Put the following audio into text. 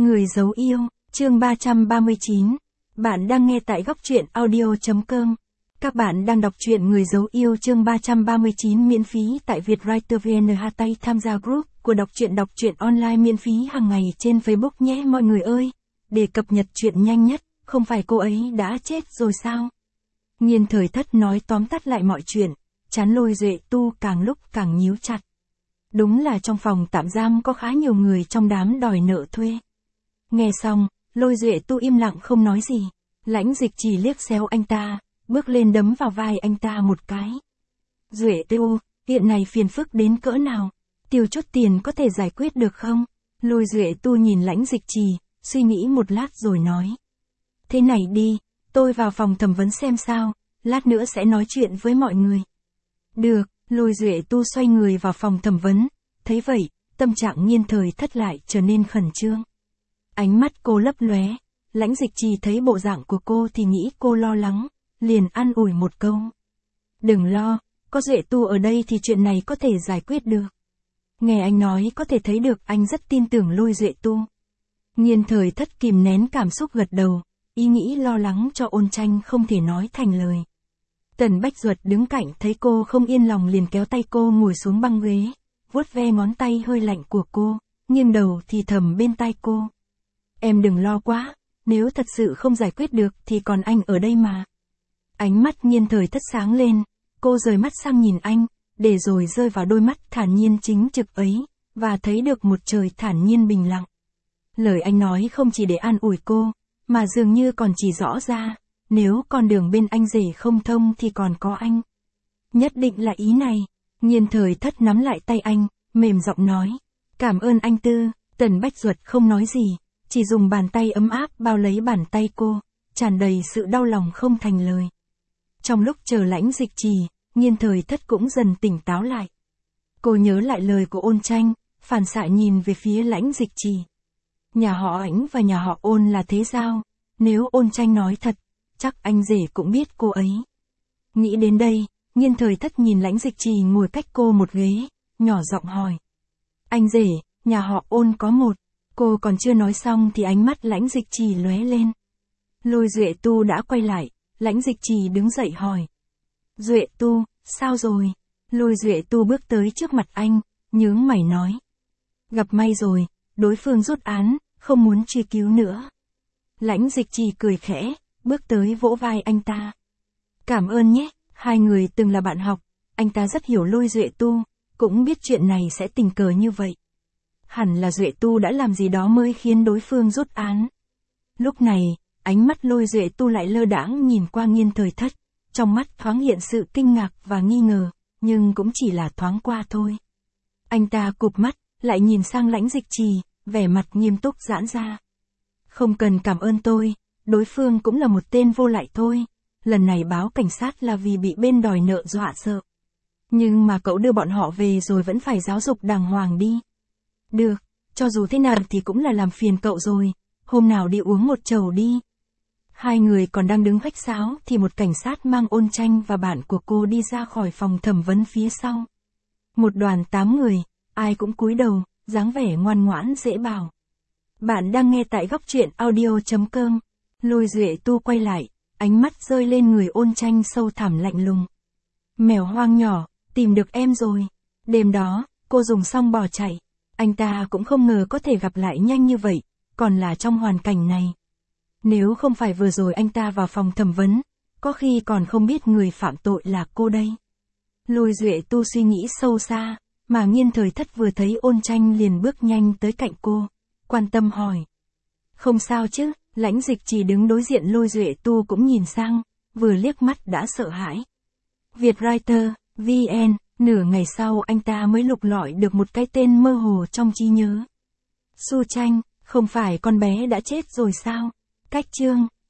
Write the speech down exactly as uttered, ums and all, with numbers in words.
Người giấu yêu, chương ba trăm ba mươi chín. Bạn đang nghe tại góc truyện audio chấm com. Các bạn đang đọc truyện Người giấu yêu chương ba trăm ba mươi chín miễn phí tại Vietwriter vê en. Hashtag tham gia group của đọc truyện đọc truyện online miễn phí hàng ngày trên Facebook nhé mọi người ơi. Để cập nhật chuyện nhanh nhất, không phải cô ấy đã chết rồi sao? Nhiên Thời Thất nói tóm tắt lại mọi chuyện, chán Lôi Duệ Tu càng lúc càng nhíu chặt. Đúng là trong phòng tạm giam có khá nhiều người trong đám đòi nợ thuê. Nghe xong, Lôi Duệ Tu im lặng không nói gì. Lãnh Dịch chỉ liếc xéo anh ta, bước lên đấm vào vai anh ta một cái. Duệ Tu, hiện này phiền phức đến cỡ nào? Tiêu chút tiền có thể giải quyết được không? Lôi Duệ Tu nhìn Lãnh Dịch Trì, suy nghĩ một lát rồi nói. Thế này đi, tôi vào phòng thẩm vấn xem sao, lát nữa sẽ nói chuyện với mọi người. Được, Lôi Duệ Tu xoay người vào phòng thẩm vấn, thấy vậy, tâm trạng Nhiên Thời Thất lại trở nên khẩn trương. Ánh mắt cô lấp lóe, Lãnh Dịch Trì thấy bộ dạng của cô thì nghĩ cô lo lắng, liền an ủi một câu. Đừng lo, có Duệ Tu ở đây thì chuyện này có thể giải quyết được. Nghe anh nói có thể thấy được anh rất tin tưởng Lôi Duệ Tu. Nhiên Thời Thất kìm nén cảm xúc gật đầu, ý nghĩ lo lắng cho Ôn Tranh không thể nói thành lời. Tần Bách Duật đứng cạnh thấy cô không yên lòng liền kéo tay cô ngồi xuống băng ghế, vuốt ve ngón tay hơi lạnh của cô, nghiêng đầu thì thầm bên tai cô. Em đừng lo quá, nếu thật sự không giải quyết được thì còn anh ở đây mà. Ánh mắt Nhiên Thời Thất sáng lên, cô rời mắt sang nhìn anh, để rồi rơi vào đôi mắt thản nhiên chính trực ấy, và thấy được một trời thản nhiên bình lặng. Lời anh nói không chỉ để an ủi cô, mà dường như còn chỉ rõ ra, nếu con đường bên anh rể không thông thì còn có anh. Nhất định là ý này. Nhiên Thời Thất nắm lại tay anh, mềm giọng nói. Cảm ơn anh Tư. Tần Bách Duật không nói gì, chỉ dùng bàn tay ấm áp bao lấy bàn tay cô, tràn đầy sự đau lòng không thành lời. Trong lúc chờ Lãnh Dịch Trì, Nhiên Thời Thất cũng dần tỉnh táo lại. Cô nhớ lại lời của Ôn Tranh, phản xạ nhìn về phía Lãnh Dịch Trì. Nhà họ Ảnh và nhà họ Ôn là thế giao, nếu Ôn Tranh nói thật, chắc anh rể cũng biết cô ấy. Nghĩ đến đây, Nhiên Thời Thất nhìn Lãnh Dịch Trì ngồi cách cô một ghế, nhỏ giọng hỏi. Anh rể, nhà họ Ôn có một. Cô còn chưa nói xong thì ánh mắt Lãnh Dịch Trì lóe lên. Lôi Duệ Tu đã quay lại, Lãnh Dịch Trì đứng dậy hỏi. Duệ Tu, sao rồi? Lôi Duệ Tu bước tới trước mặt anh, nhướng mày nói. Gặp may rồi, đối phương rút án, không muốn truy cứu nữa. Lãnh Dịch Trì cười khẽ, bước tới vỗ vai anh ta. Cảm ơn nhé, hai người từng là bạn học, anh ta rất hiểu Lôi Duệ Tu, cũng biết chuyện này sẽ tình cờ như vậy. Hẳn là Duệ Tu đã làm gì đó mới khiến đối phương rút án. Lúc này, ánh mắt Lôi Duệ Tu lại lơ đãng nhìn qua Nhiên Thời Thất, trong mắt thoáng hiện sự kinh ngạc và nghi ngờ, nhưng cũng chỉ là thoáng qua thôi. Anh ta cụp mắt, lại nhìn sang Lãnh Dịch Trì, vẻ mặt nghiêm túc giãn ra. Không cần cảm ơn tôi, đối phương cũng là một tên vô lại thôi, lần này báo cảnh sát là vì bị bên đòi nợ dọa sợ. Nhưng mà cậu đưa bọn họ về rồi vẫn phải giáo dục đàng hoàng đi. Được, cho dù thế nào thì cũng là làm phiền cậu rồi, hôm nào đi uống một chầu đi. Hai người còn đang đứng khách sáo thì một cảnh sát mang Ôn Tranh và bạn của cô đi ra khỏi phòng thẩm vấn phía sau. Một đoàn tám người, ai cũng cúi đầu, dáng vẻ ngoan ngoãn dễ bảo. Bạn đang nghe tại góc truyện audio chấm com. Lôi Duệ Tu quay lại, ánh mắt rơi lên người Ôn Tranh sâu thẳm lạnh lùng. Mèo hoang nhỏ, tìm được em rồi. Đêm đó, cô dùng xong bỏ chạy. Anh ta cũng không ngờ có thể gặp lại nhanh như vậy, còn là trong hoàn cảnh này. Nếu không phải vừa rồi anh ta vào phòng thẩm vấn, có khi còn không biết người phạm tội là cô đây. Lôi Duệ Tu suy nghĩ sâu xa, mà Nhiên Thời Thất vừa thấy Ôn Tranh liền bước nhanh tới cạnh cô, quan tâm hỏi. Không sao chứ? Lãnh Dịch Trì đứng đối diện Lôi Duệ Tu cũng nhìn sang, vừa liếc mắt đã sợ hãi. Vietwriter, vê en, nửa ngày sau anh ta mới lục lọi được một cái tên mơ hồ trong trí nhớ. Su Tranh, không phải con bé đã chết rồi sao? Cách chương.